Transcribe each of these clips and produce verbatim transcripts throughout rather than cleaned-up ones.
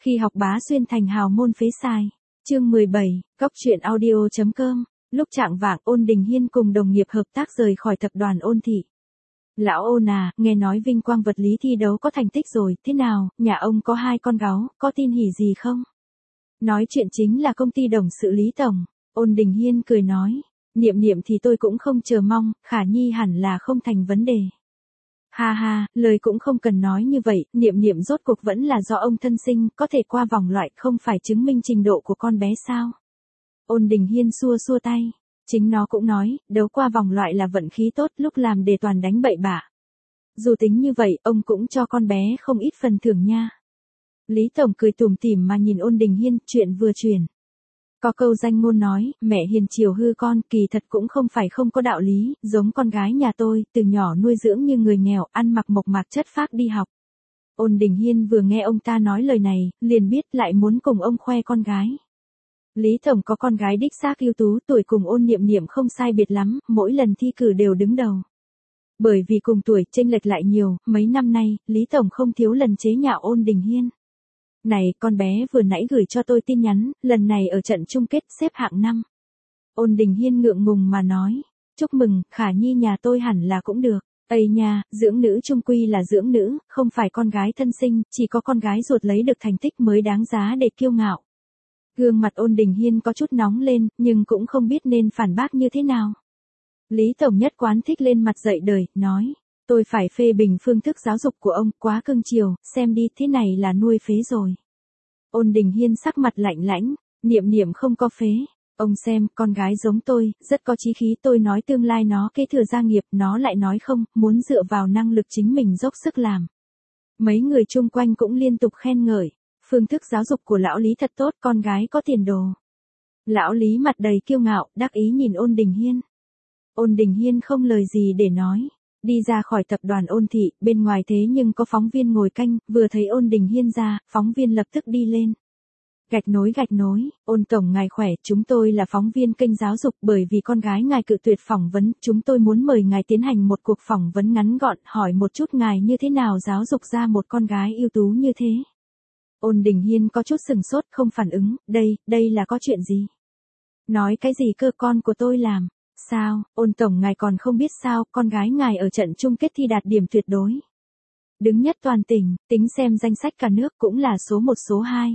Khi học bá xuyên thành hào môn phế sai. Chương mười bảy, Cóc truyện audio.com. Lúc trạng vạng, Ôn Đình Hiên cùng đồng nghiệp hợp tác rời khỏi tập đoàn Ôn thị. Lão Ôn à, nghe nói vinh quang vật lý thi đấu có thành tích rồi, thế nào, nhà ông có hai con gấu, có tin hỉ gì không? Nói chuyện chính là công ty đồng sự Lý Tổng. Ôn Đình Hiên cười nói, Niệm Niệm thì tôi cũng không chờ mong, Khả Nhi hẳn là không thành vấn đề. Ha ha, lời cũng không cần nói như vậy, Niệm Niệm rốt cuộc vẫn là do ông thân sinh, có thể qua vòng loại không phải chứng minh trình độ của con bé sao? Ôn Đình Hiên xua xua tay, chính nó cũng nói, đấu qua vòng loại là vận khí tốt, lúc làm đề toàn đánh bậy bạ. Dù tính như vậy, ông cũng cho con bé không ít phần thưởng nha. Lý Tổng cười tủm tỉm mà nhìn Ôn Đình Hiên, chuyện vừa chuyển. Có câu danh ngôn nói, mẹ hiền chiều hư con, kỳ thật cũng không phải không có đạo lý, giống con gái nhà tôi, từ nhỏ nuôi dưỡng như người nghèo, ăn mặc mộc mạc chất phác đi học. Ôn Đình Hiên vừa nghe ông ta nói lời này, liền biết lại muốn cùng ông khoe con gái. Lý Tổng có con gái đích xác ưu tú, tuổi cùng Ôn Niệm Niệm không sai biệt lắm, mỗi lần thi cử đều đứng đầu. Bởi vì cùng tuổi chênh lệch lại nhiều, mấy năm nay, Lý Tổng không thiếu lần chế nhạo Ôn Đình Hiên. Này, con bé vừa nãy gửi cho tôi tin nhắn, lần này ở trận chung kết xếp hạng năm. Ôn Đình Hiên ngượng ngùng mà nói, chúc mừng, Khả Nhi nhà tôi hẳn là cũng được. Ây nha, dưỡng nữ chung quy là dưỡng nữ, không phải con gái thân sinh, chỉ có con gái ruột lấy được thành tích mới đáng giá để kiêu ngạo. Gương mặt Ôn Đình Hiên có chút nóng lên, nhưng cũng không biết nên phản bác như thế nào. Lý Tổng nhất quán thích lên mặt dạy đời, nói, tôi phải phê bình phương thức giáo dục của ông, quá cưng chiều, xem đi, thế này là nuôi phế rồi. Ôn Đình Hiên sắc mặt lạnh lãnh, Niệm Niệm không có phế. Ông xem, con gái giống tôi, rất có chí khí, tôi nói tương lai nó kế thừa gia nghiệp, nó lại nói không, muốn dựa vào năng lực chính mình dốc sức làm. Mấy người chung quanh cũng liên tục khen ngợi, phương thức giáo dục của lão Lý thật tốt, con gái có tiền đồ. Lão Lý mặt đầy kiêu ngạo, đắc ý nhìn Ôn Đình Hiên. Ôn Đình Hiên không lời gì để nói. Đi ra khỏi tập đoàn Ôn thị, bên ngoài thế nhưng có phóng viên ngồi canh, vừa thấy Ôn Đình Hiên ra, phóng viên lập tức đi lên. Gạch nối gạch nối, Ôn Tổng ngài khỏe, chúng tôi là phóng viên kênh giáo dục, bởi vì con gái ngài cự tuyệt phỏng vấn, chúng tôi muốn mời ngài tiến hành một cuộc phỏng vấn ngắn gọn, hỏi một chút ngài như thế nào giáo dục ra một con gái ưu tú như thế. Ôn Đình Hiên có chút sừng sốt, không phản ứng, đây, đây là có chuyện gì? Nói cái gì cơ, con của tôi làm? Sao, Ôn Tổng ngài còn không biết sao, con gái ngài ở trận chung kết thi đạt điểm tuyệt đối. Đứng nhất toàn tỉnh, tính xem danh sách cả nước cũng là số một số hai.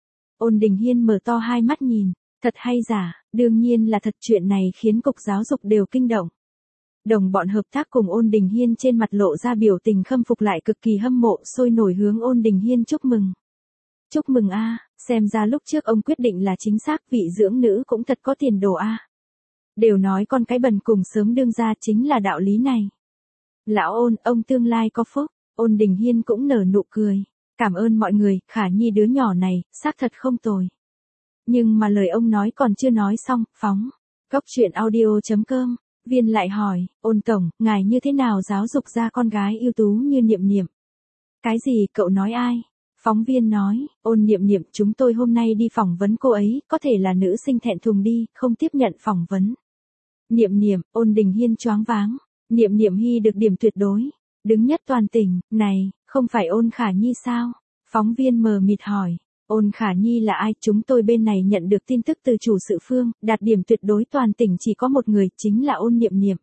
Ôn Đình Hiên mở to hai mắt nhìn, thật hay giả, đương nhiên là thật, chuyện này khiến cục giáo dục đều kinh động. Đồng bọn hợp tác cùng Ôn Đình Hiên trên mặt lộ ra biểu tình khâm phục lại cực kỳ hâm mộ, sôi nổi hướng Ôn Đình Hiên chúc mừng. Chúc mừng a, xem ra lúc trước ông quyết định là chính xác, vị dưỡng nữ cũng thật có tiền đồ a. Đều nói con cái bần cùng sớm đương ra chính là đạo lý này. Lão Ôn, ông tương lai có phúc. Ôn Đình Hiên cũng nở nụ cười. Cảm ơn mọi người, Khả Nhi đứa nhỏ này, xác thật không tồi. Nhưng mà lời ông nói còn chưa nói xong, phóng. Cóc truyện audio.com. Viên lại hỏi, Ôn Tổng, ngài như thế nào giáo dục ra con gái ưu tú như Niệm Niệm? Cái gì, cậu nói ai? Phóng viên nói, Ôn Niệm Niệm, chúng tôi hôm nay đi phỏng vấn cô ấy, có thể là nữ sinh thẹn thùng đi, không tiếp nhận phỏng vấn. Niệm Niệm, Ôn Đình Hiên choáng váng. Niệm Niệm hy được điểm tuyệt đối, đứng nhất toàn tỉnh, này, không phải Ôn Khả Nhi sao? Phóng viên mờ mịt hỏi, Ôn Khả Nhi là ai? Chúng tôi bên này nhận được tin tức từ chủ sự phương, đạt điểm tuyệt đối toàn tỉnh chỉ có một người, chính là Ôn Niệm Niệm.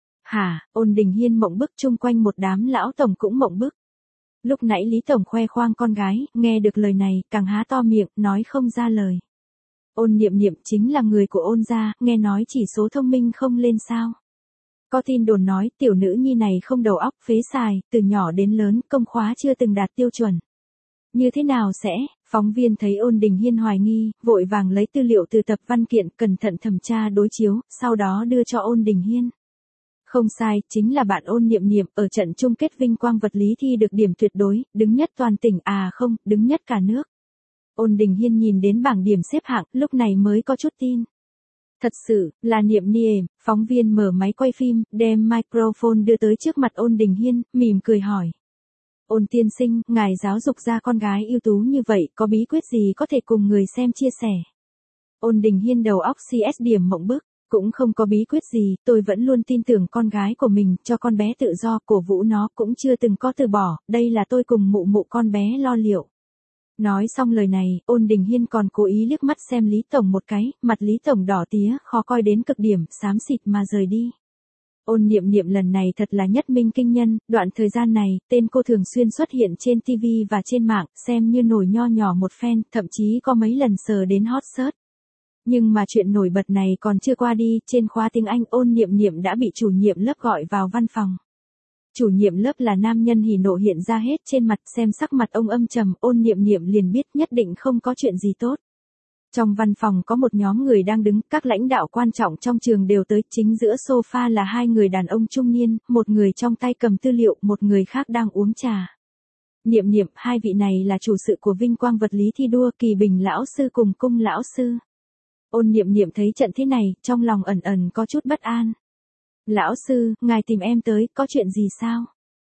Hả? Ôn Đình Hiên mộng bức, chung quanh một đám lão tổng cũng mộng bức. Lúc nãy Lý Tổng khoe khoang con gái, nghe được lời này, càng há to miệng, nói không ra lời. Ôn Niệm Niệm chính là người của Ôn gia, nghe nói chỉ số thông minh không lên sao. Có tin đồn nói, tiểu nữ nhi này không đầu óc, phế xài, từ nhỏ đến lớn, công khóa chưa từng đạt tiêu chuẩn. Như thế nào sẽ? Phóng viên thấy Ôn Đình Hiên hoài nghi, vội vàng lấy tư liệu từ tập văn kiện, cẩn thận thẩm tra đối chiếu, sau đó đưa cho Ôn Đình Hiên. Không sai, chính là bạn Ôn Niệm Niệm, ở trận chung kết vinh quang vật lý thi được điểm tuyệt đối, đứng nhất toàn tỉnh, à không, đứng nhất cả nước. Ôn Đình Hiên nhìn đến bảng điểm xếp hạng, lúc này mới có chút tin. Thật sự, là Niệm Niệm. Phóng viên mở máy quay phim, đem microphone đưa tới trước mặt Ôn Đình Hiên, mỉm cười hỏi. Ôn tiên sinh, ngài giáo dục ra con gái ưu tú như vậy, có bí quyết gì có thể cùng người xem chia sẻ? Ôn Đình Hiên đầu óc xê ét điểm mộng bức. Cũng không có bí quyết gì, tôi vẫn luôn tin tưởng con gái của mình, cho con bé tự do, cổ vũ nó, cũng chưa từng có từ bỏ, đây là tôi cùng mụ mụ con bé lo liệu. Nói xong lời này, Ôn Đình Hiên còn cố ý liếc mắt xem Lý Tổng một cái, mặt Lý Tổng đỏ tía, khó coi đến cực điểm, xám xịt mà rời đi. Ôn Niệm Niệm lần này thật là nhất minh kinh nhân, đoạn thời gian này, tên cô thường xuyên xuất hiện trên ti vi và trên mạng, xem như nổi nho nhỏ một phen, thậm chí có mấy lần sờ đến hot search. Nhưng mà chuyện nổi bật này còn chưa qua đi, trên khóa tiếng Anh Ôn Niệm Niệm đã bị chủ nhiệm lớp gọi vào văn phòng. Chủ nhiệm lớp là nam nhân hỉ nộ hiện ra hết trên mặt, xem sắc mặt ông âm trầm, Ôn Niệm Niệm liền biết nhất định không có chuyện gì tốt. Trong văn phòng có một nhóm người đang đứng, các lãnh đạo quan trọng trong trường đều tới, chính giữa sofa là hai người đàn ông trung niên, một người trong tay cầm tư liệu, một người khác đang uống trà. Niệm Niệm, hai vị này là chủ sự của vinh quang vật lý thi đua, Kỳ Bình lão sư cùng Cung lão sư. Ôn Niệm Niệm thấy trận thế này, trong lòng ẩn ẩn có chút bất an. Lão sư, ngài tìm em tới, có chuyện gì sao?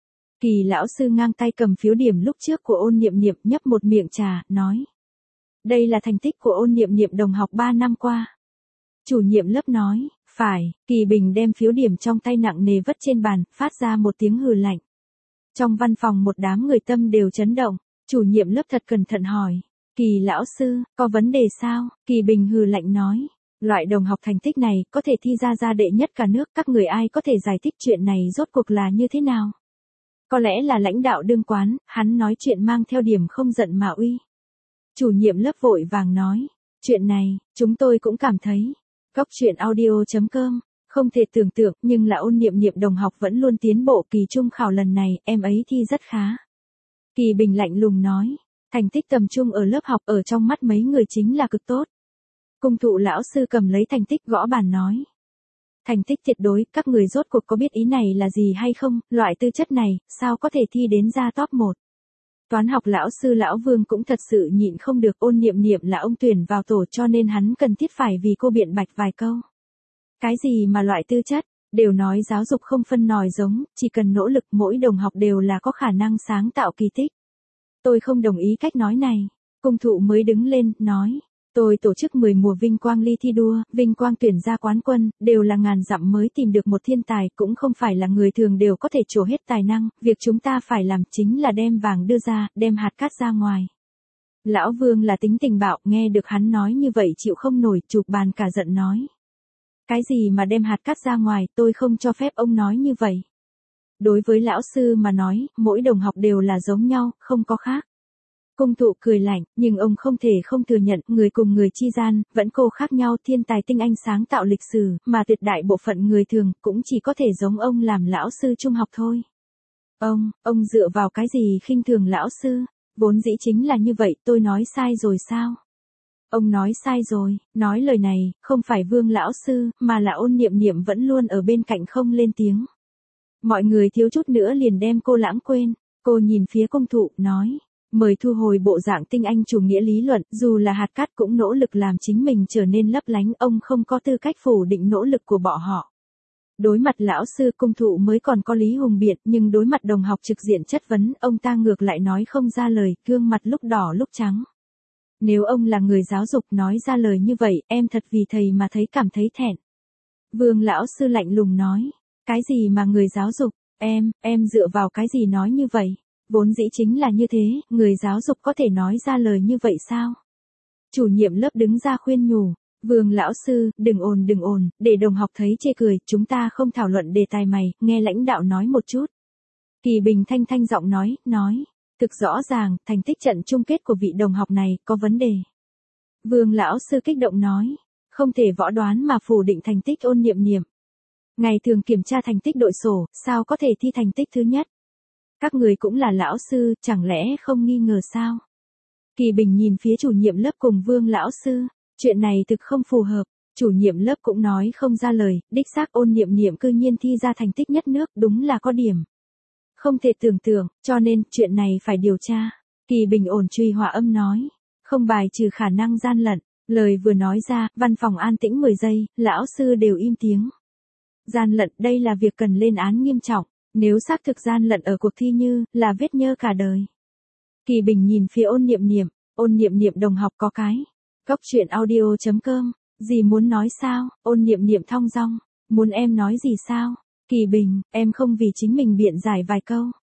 Kỳ lão sư ngang tay cầm phiếu điểm lúc trước của Ôn Niệm Niệm, nhấp một miệng trà, nói. Đây là thành tích của Ôn Niệm Niệm đồng học ba năm qua. Chủ nhiệm lớp nói, phải, Kỳ Bình đem phiếu điểm trong tay nặng nề vất trên bàn, phát ra một tiếng hừ lạnh. Trong văn phòng một đám người tâm đều chấn động, chủ nhiệm lớp thật cẩn thận hỏi. Kỳ lão sư, có vấn đề sao? Kỳ Bình hừ lạnh nói. Loại đồng học thành tích này, có thể thi ra ra đệ nhất cả nước, các người ai có thể giải thích chuyện này rốt cuộc là như thế nào? Có lẽ là lãnh đạo đương quán, hắn nói chuyện mang theo điểm không giận mà uy. Chủ nhiệm lớp vội vàng nói, chuyện này, chúng tôi cũng cảm thấy. Góc truyện audio chấm com, không thể tưởng tượng, nhưng là Ôn Niệm Niệm đồng học vẫn luôn tiến bộ, kỳ trung khảo lần này, em ấy thi rất khá. Kỳ Bình lạnh lùng nói, thành tích tầm trung ở lớp học ở trong mắt mấy người chính là cực tốt. Cung thụ lão sư cầm lấy thành tích gõ bàn nói. Thành tích tuyệt đối, các người rốt cuộc có biết ý này là gì hay không, loại tư chất này, sao có thể thi đến ra top một. Toán học lão sư lão Vương cũng thật sự nhịn không được, Ôn Niệm Niệm là ông tuyển vào tổ cho nên hắn cần thiết phải vì cô biện bạch vài câu. Cái gì mà loại tư chất, đều nói giáo dục không phân nòi giống, chỉ cần nỗ lực mỗi đồng học đều là có khả năng sáng tạo kỳ tích. Tôi không đồng ý cách nói này. Cung thụ mới đứng lên, nói. Tôi tổ chức mười mùa vinh quang ly thi đua, vinh quang tuyển ra quán quân, đều là ngàn dặm mới tìm được một thiên tài, cũng không phải là người thường đều có thể trổ hết tài năng, việc chúng ta phải làm chính là đem vàng đưa ra, đem hạt cát ra ngoài. Lão Vương là tính tình bạo, nghe được hắn nói như vậy chịu không nổi, chụp bàn cả giận nói. Cái gì mà đem hạt cát ra ngoài, tôi không cho phép ông nói như vậy. Đối với lão sư mà nói, mỗi đồng học đều là giống nhau, không có khác. Cung thụ cười lạnh, nhưng ông không thể không thừa nhận, người cùng người chi gian, vẫn cô khác nhau, thiên tài tinh anh sáng tạo lịch sử, mà tuyệt đại bộ phận người thường, cũng chỉ có thể giống ông làm lão sư trung học thôi. Ông, ông dựa vào cái gì khinh thường lão sư, vốn dĩ chính là như vậy, tôi nói sai rồi sao? Ông nói sai rồi, nói lời này, không phải Vương lão sư, mà là Ôn Niệm Niệm vẫn luôn ở bên cạnh không lên tiếng. Mọi người thiếu chút nữa liền đem cô lãng quên, cô nhìn phía cung thụ, nói. Mời thu hồi bộ dạng tinh anh chủ nghĩa lý luận, dù là hạt cát cũng nỗ lực làm chính mình trở nên lấp lánh, ông không có tư cách phủ định nỗ lực của bọn họ. Đối mặt lão sư cung thụ mới còn có lý hùng biện, nhưng đối mặt đồng học trực diện chất vấn, ông ta ngược lại nói không ra lời, gương mặt lúc đỏ lúc trắng. Nếu ông là người giáo dục nói ra lời như vậy, em thật vì thầy mà thấy cảm thấy thẹn. Vương lão sư lạnh lùng nói, cái gì mà người giáo dục, em, em dựa vào cái gì nói như vậy? Vốn dĩ chính là như thế, người giáo dục có thể nói ra lời như vậy sao? Chủ nhiệm lớp đứng ra khuyên nhủ, Vương lão sư, đừng ồn đừng ồn, để đồng học thấy chê cười, chúng ta không thảo luận đề tài mày, nghe lãnh đạo nói một chút. Kỳ Bình thanh thanh giọng nói, nói, thực rõ ràng, thành tích trận chung kết của vị đồng học này, có vấn đề. Vương lão sư kích động nói, không thể võ đoán mà phủ định thành tích Ôn Niệm Niệm. Ngày thường kiểm tra thành tích đội sổ, sao có thể thi thành tích thứ nhất? Các người cũng là lão sư, chẳng lẽ không nghi ngờ sao? Kỳ Bình nhìn phía chủ nhiệm lớp cùng Vương lão sư, chuyện này thực không phù hợp, chủ nhiệm lớp cũng nói không ra lời, đích xác Ôn Niệm Niệm cư nhiên thi ra thành tích nhất nước, đúng là có điểm. Không thể tưởng tượng, cho nên, chuyện này phải điều tra. Kỳ Bình ổn truy hòa âm nói, không bài trừ khả năng gian lận, lời vừa nói ra, văn phòng an tĩnh mười giây, lão sư đều im tiếng. Gian lận, đây là việc cần lên án nghiêm trọng. Nếu xác thực gian lận ở cuộc thi như, là vết nhơ cả đời. Kỳ Bình nhìn phía Ôn Niệm Niệm, Ôn Niệm Niệm đồng học có cái. Góc truyện audio chấm com, gì muốn nói sao, Ôn Niệm Niệm thong dong, muốn em nói gì sao? Kỳ Bình, em không vì chính mình biện giải vài câu.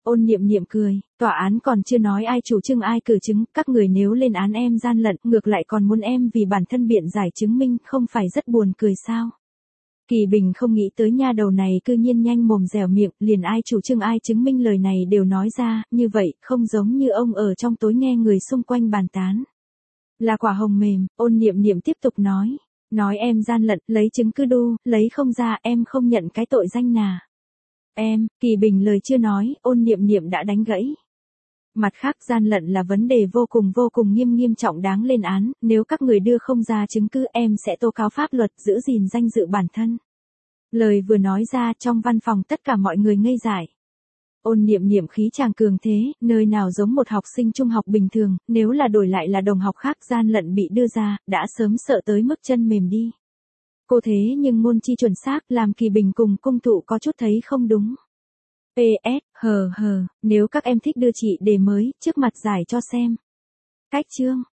Ôn Niệm Niệm cười, tòa án còn chưa nói ai chủ trương ai cử chứng, các người nếu lên án em gian lận, ngược lại còn muốn em vì bản thân biện giải chứng minh, không phải rất buồn cười sao? Kỳ Bình không nghĩ tới nha đầu này cư nhiên nhanh mồm dẻo miệng, liền ai chủ trương ai chứng minh lời này đều nói ra, như vậy, không giống như ông ở trong tối nghe người xung quanh bàn tán. Là quả hồng mềm, Ôn Niệm Niệm tiếp tục nói, nói em gian lận, lấy chứng cứ đu, lấy không ra, em không nhận cái tội danh nà. Em, Kỳ Bình lời chưa nói, Ôn Niệm Niệm đã đánh gãy. Mặt khác gian lận là vấn đề vô cùng vô cùng nghiêm nghiêm trọng đáng lên án, nếu các người đưa không ra chứng cứ em sẽ tố cáo pháp luật giữ gìn danh dự bản thân. Lời vừa nói ra trong văn phòng tất cả mọi người ngây dại. Ôn Niệm Niệm khí chàng cường thế, nơi nào giống một học sinh trung học bình thường, nếu là đổi lại là đồng học khác gian lận bị đưa ra, đã sớm sợ tới mức chân mềm đi. Cô thế nhưng môn chi chuẩn xác làm Kỳ Bình cùng cung thụ có chút thấy không đúng. pê ét, hờ hờ, nếu các em thích đưa chị đề mới, trước mặt giải cho xem. Cách chương.